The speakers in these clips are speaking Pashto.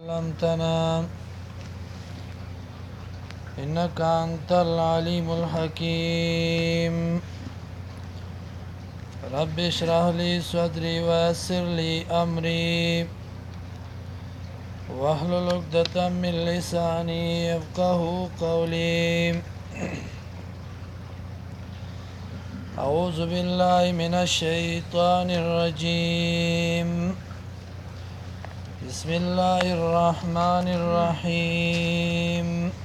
علمتنا إنك أنت العليم الحكيم رب اشرح لي صدري ويسر لي أمري واحلل عقدة من لساني يفقه قولي أعوذ بالله من الشيطان الرجيم بسم الله الرحمن الرحيم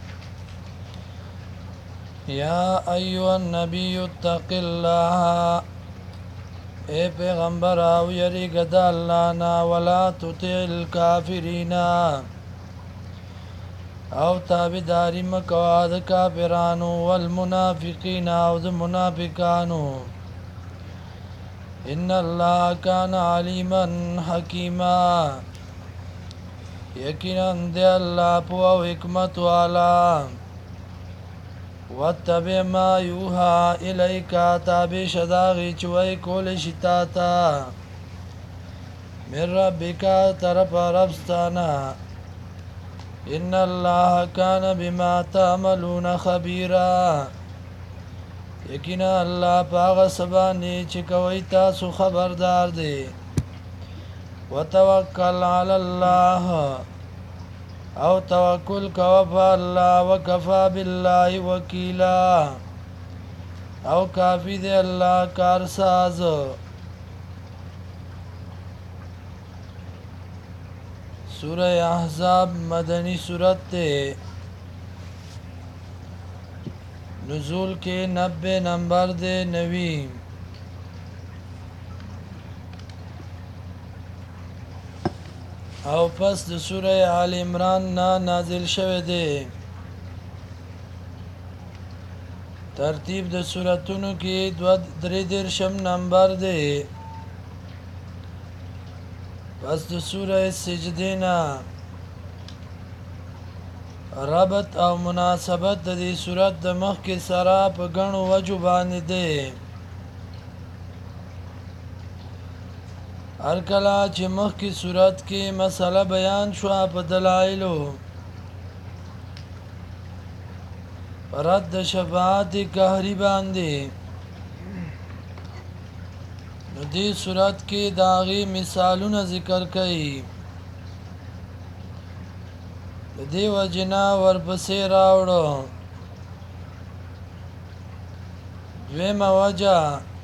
يا أيها النبي اتق الله اے پیغمبر او یریګه د الله نه ولا تطع الکافرین او تابعداري مکوا د کافرانو والمنافقین او د منافقانو ان الله کان علیما حکیما یقینا د الله په حکمت والا واتبع ما یوها الیک تابع شداغی چوی کول شتاتا من ربک طرف ربستانا ان الله کان بما تعملون خبیرا یقینا الله پاغ سبانی چې کوي تاسو خبردار دی وتوکل علی الله او توکل کوه په الله وکفا بالله وکیلا او کافی دی الله کارساز سورہ احزاب مدنی سورت تے نزول کے 90 نمبر دے 90 او پس د سوره آل عمران نا نازل شوه دی ترتیب د سوراتونو کې 33 نمبر دی پس د سوره سجده نا ربط او مناسبت د دې سورات د مخ کې سره په غنو وجو باندې دی هر کله چې مخکې صورت کې مسله بیان شو په دلایلو رد شفاعت قهری باندې نو دې صورت کې داغي مثالونه ذکر کړي د دې وجنا ورپسې راوړو دویمه وجه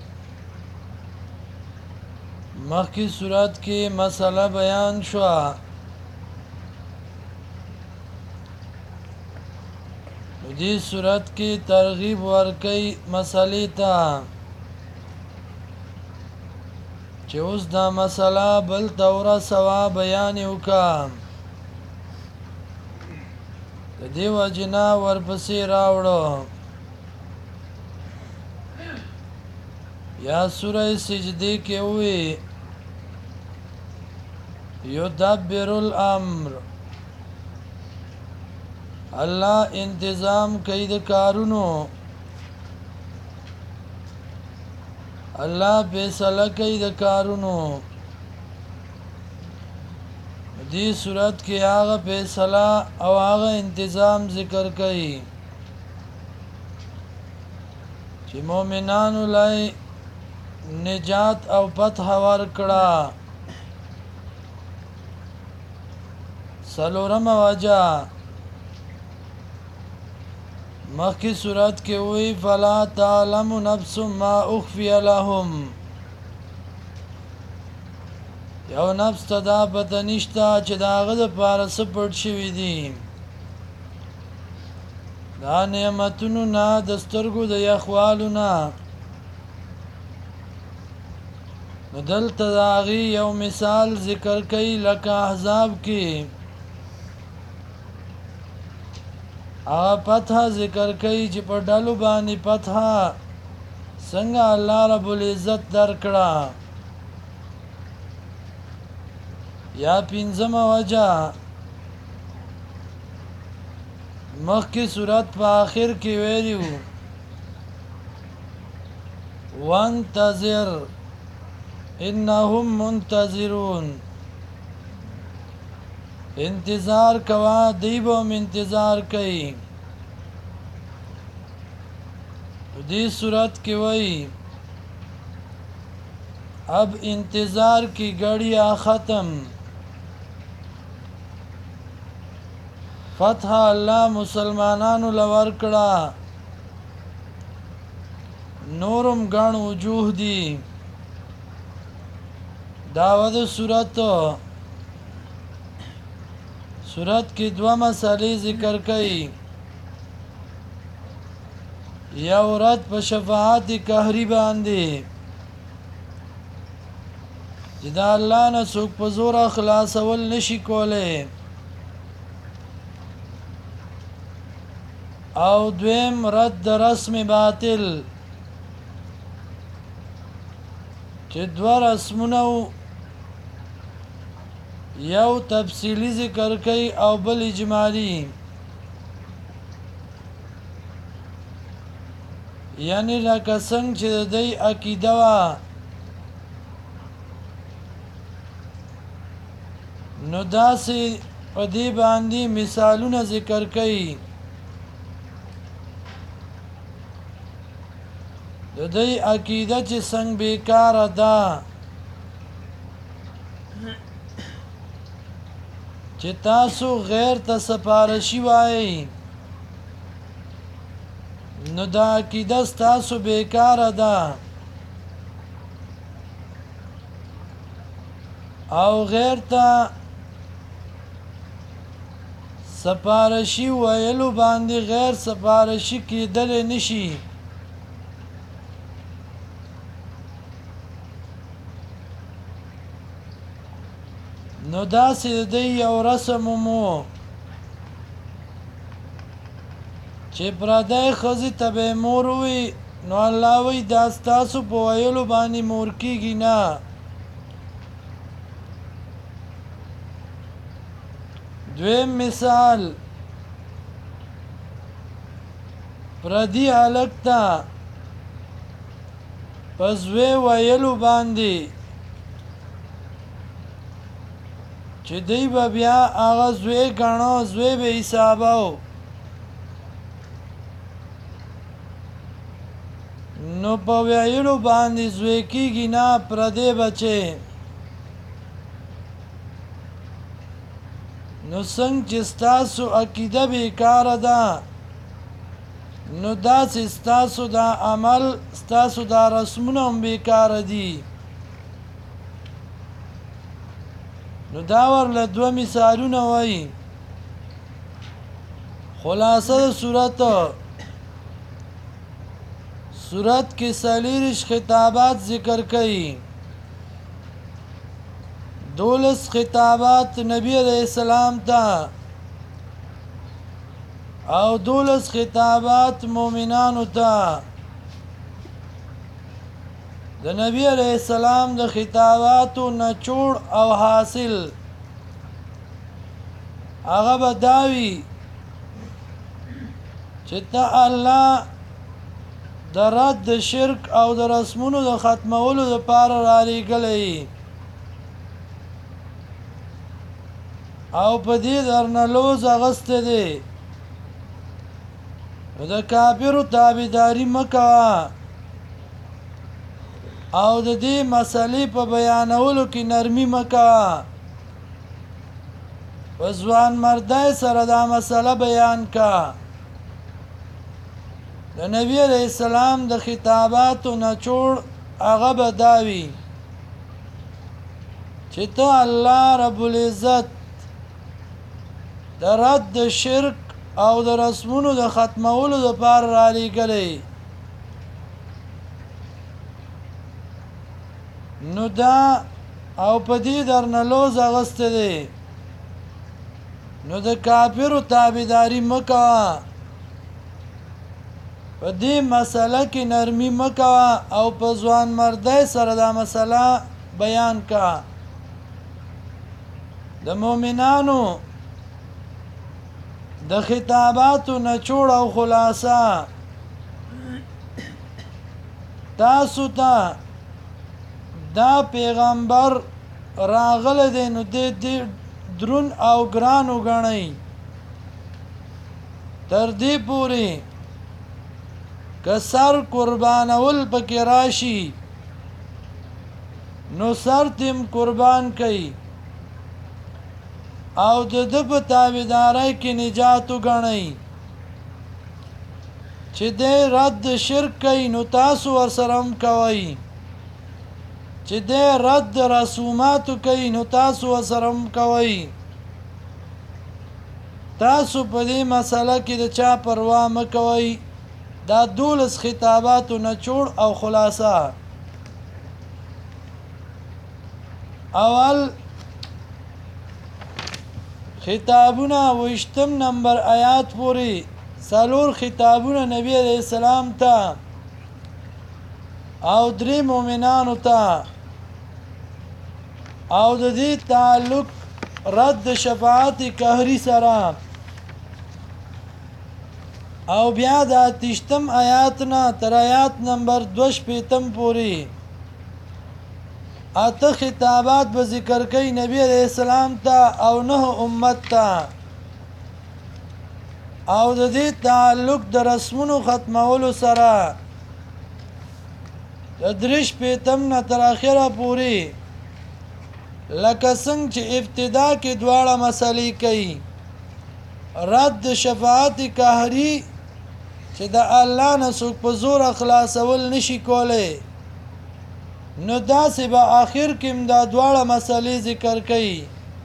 مخی صورت کې مسله بیان شو دې صورت کې ترغیب ورکړي مسلې ته چې اوس دا مسله بل توره سوا بیان وکم د دې وجنا ورپسې راوړو یا سورہ سجدے کې وی یدبر الامر الله انتظام کوي د کارونو الله فیصله کوي د کارونو دې صورت کې هغه فیصله او هغه انتظام ذکر کوي چې مؤمنانو لای نجات او فتح ورکړه سلورم وجه مخی صورت کې وی فلا تعلم نفس ما اخفی لهم یو نفس ته دا پته نشته چې د هغه دپاره څه پټ شوي دي دا نعمتونو نه د سترګو د یخوالو نه نو دلته د هغې یو مثال ذکر کوي لکه احزاب کې هغه فتح ذکر کوي چې په ډلو باندې فتح څنګه الله رب العزت درکړه یا پنځمه وجه مخکې صورت په آخر کې ویلو وانتظر انهم منتظرون انتظار کوا دی به هم انتظار کوي دی صورت کې وایي اب انتظار کی گڑیا ختم فتح الله مسلمانانو لور کړه نورم ګڼ وجوه دي داود صورت کې دوه مسالې ذکر کړي یو رد په شفاعت قهري باندې چې دا الله نه څوک په زور خلاصول نشي کولی او دویم رد رسم باطل چې دوه رسمونه یو تفصیلی ذکر کوي او بل اجمالی یعنی لکه څنګه چې د دوی عقیده وه نو داسې په دې باندې مثالونه ذکر کوي د دوی عقیده چې څنګه بیکاره ده چې تاسو غیر ته سپارشي وایي نو دا عقیده ستاسو بیکاره ده او غیر ته سپارشي ویلو باندې غیر سپارشي کېدل نشي نو داسې د یو رسم مو چې پردی ښځې ته به مور وي نو الله وایي دا ستاسو په ویلو باندې مور کېږي نه دویم مثال پردی هلک ته په زوی ویلو باندې چې دی به بیا هغه زوی ګڼو زوی به حسابو نو په ویلو باندې زوی کېږي نه پردی بچی نو څنګه چې ستاسو عقیده بیکاره ده نو داسې ستاسو دا عمل ستاسو دا رسمونه هم بیکاره دي نو دا ورله دوه مثالونه وایي خلاصه د صورت کې څلېرویشت خطابات ذکر کوي 12 خطابات نبی علیہ السلام ته او 12 خطابات مومنانو ته د نبی علیہ السلام د خطاباتو نچوړ او حاصل هغه به دا وي چې ته الله د رد د شرک او د رسمونو د ختمولو دپاره رالیږلی او په دې درنه لوز اغستی دی د کافرو تابعداري مه کوه او د دې مسلې په بیانولو کې نرمي مه کوه په ځوان مردای سره دا مسله بیان کا د نبی علیہ السلام د خطاباتو نچوړ هغه به دا وي چې ته الله رب العزت د رد د شرک او د رسمونو د ختمولو دپاره رالیږلی نو دا او په دې درنه لوز اغستی دی نو د کافرو تابعداري مه کوه په دې مسله کې نرمي مه کوه او په ځوان مردۍ سره دا مسله بیان کا د مؤمنانو د خطاباتو نچوړ او خلاصه تاسو ته دا پیغمبر راغله دی نو درون او ګران وګڼئ تر دې پورې که سر قربانول پکې راشي نو سر تیم قربان کړئ او د ده په تابعدارۍ کې نجات وګڼئ چې دی رد شرک کوي نو تاسو ورسره هم کوئ چې دی رد رسوماتو کوي نو تاسو ورسره هم کوئ تاسو په دې مسله کې د چا پروا مه کوئ دا 12 خطاباتو نچوړ او خلاصه اول خطابونه 20 نمبر آیات پورې 4 خطابونه نبی علیہ السلام ته او 3 مؤمنانو ته او د دې تعلق رد شفاعت قهری سره او بیا د 8 آیات نه تر آیات نمبر 25 پورې اته خطابات به ذکر کوي نبی علیہ السلام ته او نه امت ته او د دې تعلق د رسمونو ختمولو سره د 35 نه تر اخره پورې لکه څنګه چې ابتدا کې دواړه مسلې کوي رد شفاعت قهری چې د الله نه څوک په زور خلاصول نشي کولی نو داسې به آخر کې دا دواړه مسلې ذکر کوي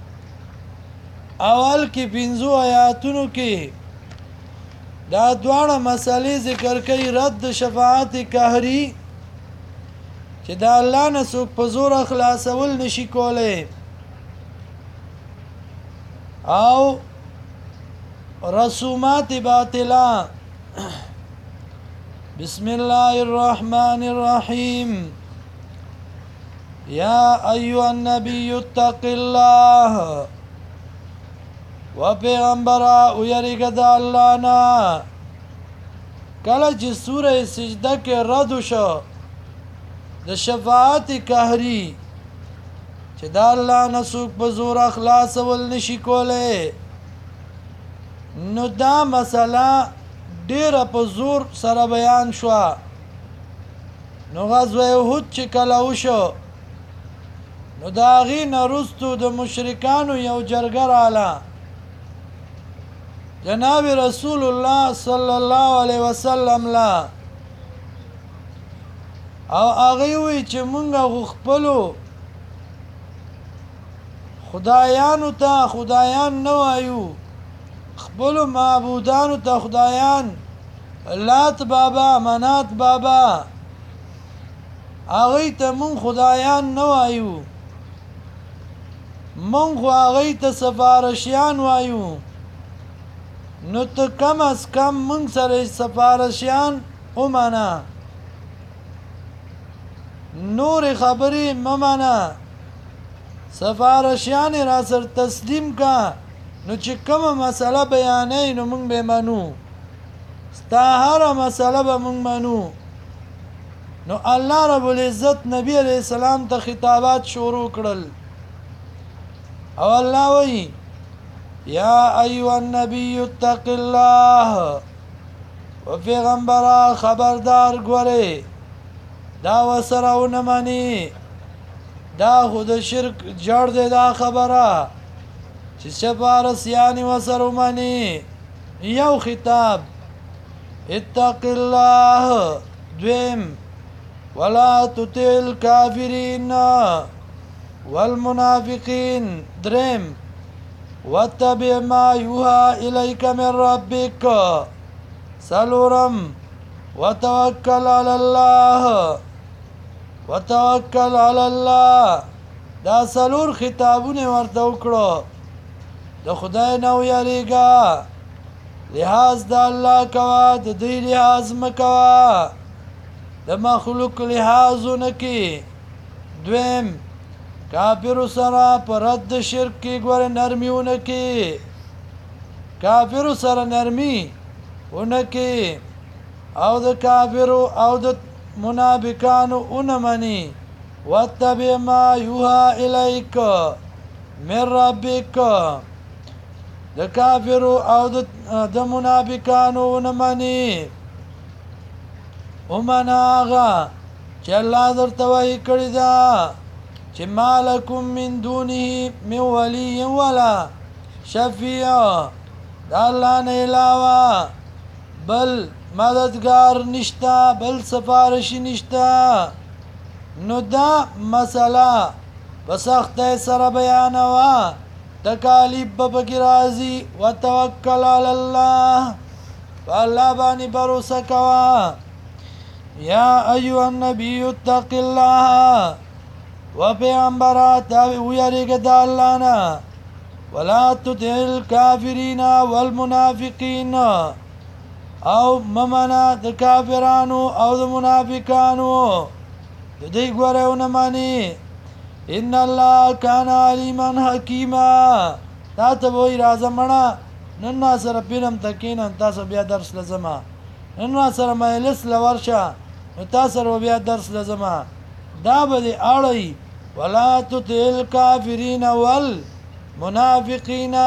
اول کې 15 آیاتونو کې دا دواړه مسلې ذکر کوي رد شفاعت قهری چې د الله نه څوک په زور خلاصول نشي کولی او رسومات باطله بسم الله الرحمن الرحيم يا أيها النبي اتق الله وپیغمبر ویریګ د الله نه کله چې سوره سجده کې رد شو د شفاعت قهری چې د الله نه څوک په زور خلاصول نشي کولی نو دا مسله ډیره په زور سره بیان شوه نو غزوه احد چې کله وشو نو د هغې نه وروستو د مشرکانو یو جرګه راله جناب رسول الله صلی الله علیه وسلم لا او هغې وی چې مونږ خپلو خدایانو ته خدایان نه وایو خپلو معبودانو ته خدایان لات بابا منات بابا هغې ته مونږ خدایان نه وایو مونږ خو هغې ته سفارشیان وایو نو ته کم از کم مونږ سره سفارشیان ومنه نور خبرې مه منه سفارشیان را سر تسلیم کا نو چې کومه مسله بیانې نو مونږ به منو ستا هره مسله به مونږ منو نو الله رب العزت نبی علیہ السلام ته خطابات شروع کړل او الله وی یا ایها النبی اتق الله و پیغمبر خبردار ګوره دا وسره ونمانی دا خود شرک جړ دی دا خبره چې سفارسیانی وسره ومني یو خطاب اتق الله دویم ولا تطع الكافرين والمنافقين درم واتبع ما يوحى إليك من ربك سلورم وتوكل على الله وتوکل علی الله دا سلور خطابونه ورته وکړو د خدای نه ویریږه لحاظ د الله کوا د دې لحاظ مکوا د مخلوق لحاظونه کې دویم کافر سره پر رد شرک کې ګوره نرمیونه کې کافر سره نرمی ونه کې او د کافرو او د منافقانو اونمنی واتبع ما یوحى الیک من ربک د کافرو او د منافقانو نه مني ومنه هغه چې الله درته وحي کړې ده چې ما لکم من دونه من ولي ولا شفیع د الله نه علاوه بل مددگار نشتا بل سفارشی نشتا نو دا مسئله په سختۍ سره بیانوه تکالیف به پکې راځي وتوکل علی الله په الله باندې باور کوه یا ایها النبی اتق الله و پیغمبره تا ویریږه د الله نه ولا تطع الکافرین والمنافقین او ممنه د کافرانو او د منافقانو د دې ګورهونه مانی ان الله کان علیما حکیما تا ته وای راځه مړه نن سره پیلم تکین تاسو بیا درس لزما نن سره مجلس لورشه تاسو سره بیا درس لزما دا به اړی ولا تطع الکافرین والمنافقین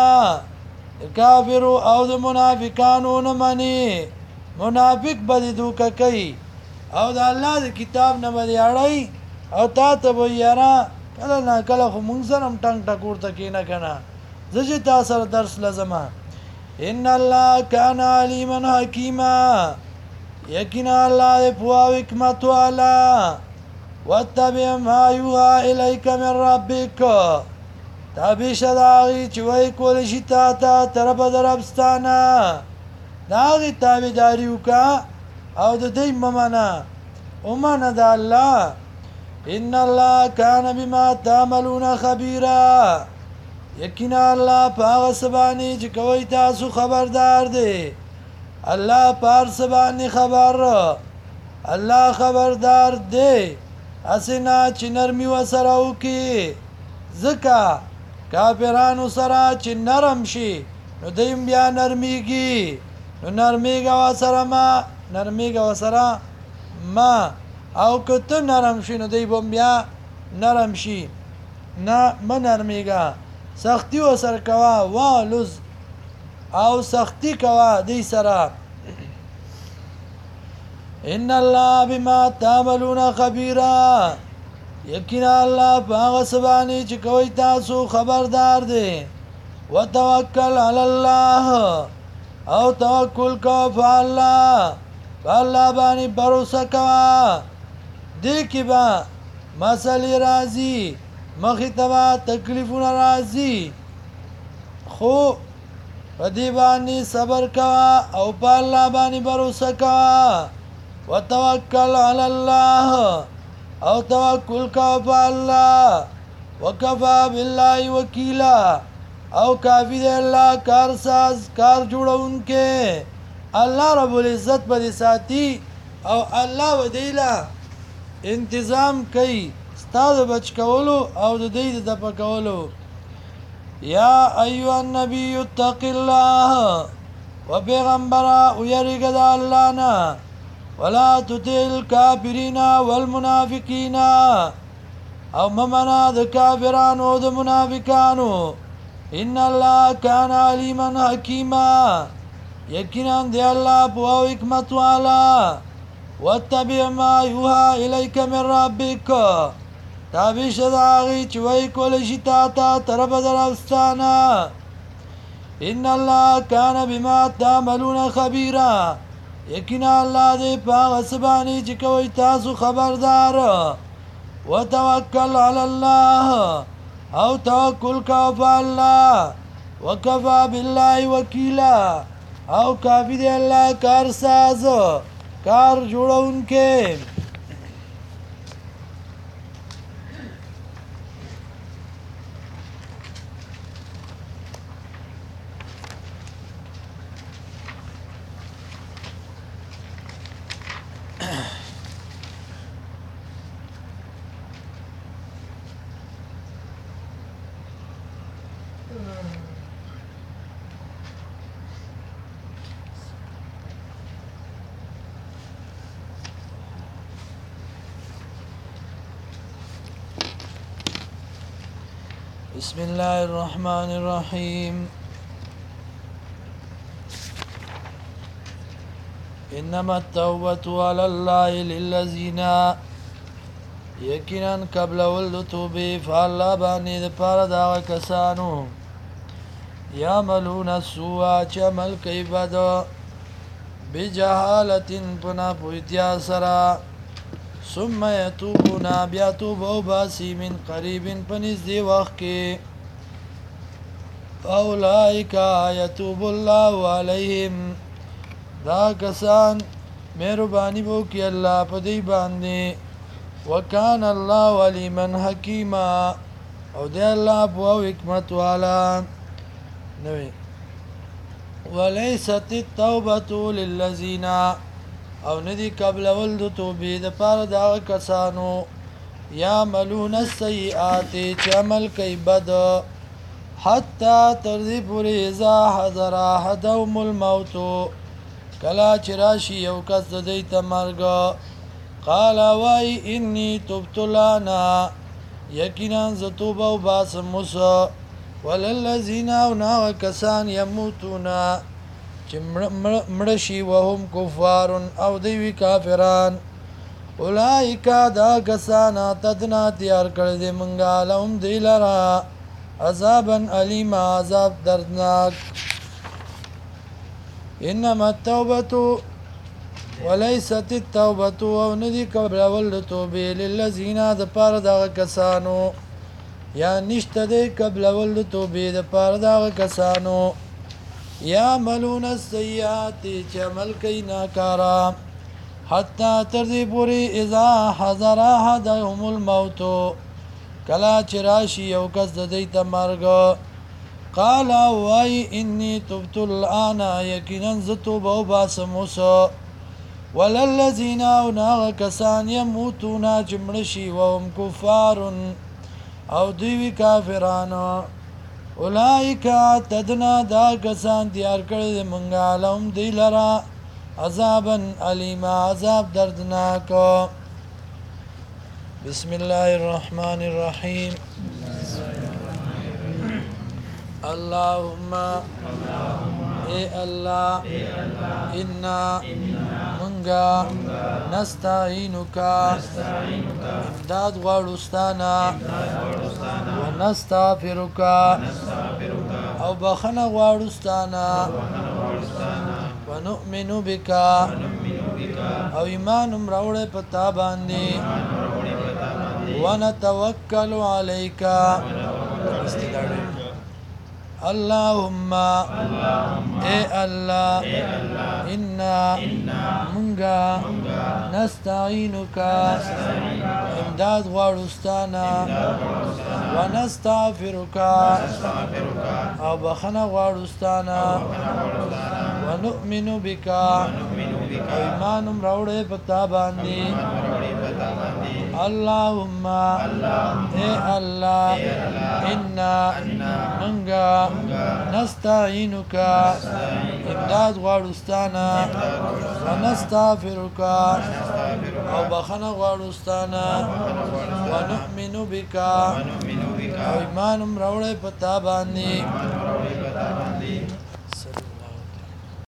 کافر او د منافقانو نه مانی منافق به دوکه کوي او د الله د کتاب نه به اړی او تا ته به یاره کله نه کله خو مونږ سره هم ټنګ ټکور ته کینه کنه زه چې تاسو سره درس لزما ان الله کان علیما حکیما یقینا الله په حکمت والا واتبع ما یوحى الیک من ربک تابع شداغی چې وای کول شي تا ته طرف دربستانه داغی تابعداري وکا او د دې ممنه ومنه د الله ان الله کان بما تعملون خبيرا یقینا الله پاغه سبانی چې کوي تاسو خبردار دی الله پار سبانی خبر الله خبردار دی اسنا چې نرمي وسره وکي زکا کافرانو سره چې نرم شي نو دیم بیا نرمیږي نو نرمیږه وسره ما او کته نرم شي نو دی بم بیا نرم شي نه من نرمیږه سختی وسره کوا والوز او سختی کوا دی سره ان الله بما تعملون خبيرا یقینا الله باغ سبانی چې کوي تاسو خبردار دی وتوکل علی الله او توکل کو الله الله باندې باور وکوا دې کې با مسلې راځي مخې ته تکلیفونه راځي خو په دې باندې صبر کوا او په الله باندې باور وکوا وتوکل علی الله او توکل کا په الله وکفا بالله وکیلا او کافی دی الله کارساز کار جوړونکې الله رب العزت په ساتي او الله ودیلا انتظام کوي ستاسو بچ کولو او د دې د پکولو یا ایها النبی اتق الله و پیغمبر او یریګه د الله نه ولا تطع الكافرين والمنافقين او ممنا د کافرانو او د منافقانو ان الله کان علیما حکیما یقینا دی الله په حکمت والا واتبع ما یوحى الیک من ربک تابع شداغی چې وای کول شي تا ته طرف درستانه ان الله کان بما تعملون خبيرا یقینا الله دې په سبانی چې کوي تاسو خبردار وتوکل علی الله او توکل کا په الله وکفا بالله وکیلا او کافی دی الله کارساز کار جوړونکې بسم الله الرحمن الرحيم إنما التوبة على الله للذين یقینا قبل ولد توبې فالله باندې د پاره دا کسانو یعملون السوء چې عمل کوي بد بجهالة پنا پویتیا سرا ثم يتوبون بیا توبه وباسي من قریب پنځ دی وخت کې فاولئک یتوب الله علیهم دا کسان مهرباني وکي الله په دې باندې وکان الله علیما حکیما او دی الله په حکمت والا نوې وليست التوبه للذين او ندی قبل ولد توبې د پاره دا کسانو یعملون السیئات چې عمل کوي بد حتی تر دې پورې اذا حضر احدهم الموت کلا چې راشي یو کس د دې ته مرګ قال وای انی تبت لنا یقینا ز توبه وباسم موسی وللذین نا کسان یموتون چې مړشي وهم کفار او دوی کافران اولئک دا کسان تدنا تیار کړی دی مونږه لهم دی لرا عذابا علیم عذاب دردناک انما التوبه وليست التوبه او ندی قبل ولد توبې للذین د پاره دا کسانو یا نشته دی قبل ولد توبې د پاره دا کسانو یعملون السیئات چې عمل کوي ناکارا حتی تر دې پورې اذا حضر احدهم الموت کلا چې راشي یو کس د دې ته مرګ قال وای انی تبت الان یقینا ز توبه وباسم اوس وللذین نا کسان یموتون چې مړه شي وهم کفار او دوی کافرانو اولئک تدنا دا کسان تیار کړی مونږه لهم دی لرا عذابا علیم عذاب دردناک بسم الله الرحمن الرحیم اللهم اے اللہ انا منگا نستعینک امداد غواړوستانا ونستغفرک او بخنه غواړوستانا ونؤمن بک او ایمان راوړې پتا باندې ونتوکل علیک اللهم اے اللہ انا منگا نستعینک امداد غواړوستانا ونستغفرک او بخنه غواړوستانا ونؤمن بک او ایمان راوړې پتا باندې اللهم اے اللہ انا منگا نستعینک امداد غواړوستانا ونستغفرک او بخنه غواړوستانا ونؤمن بک او ایمان راوړې پتا باندې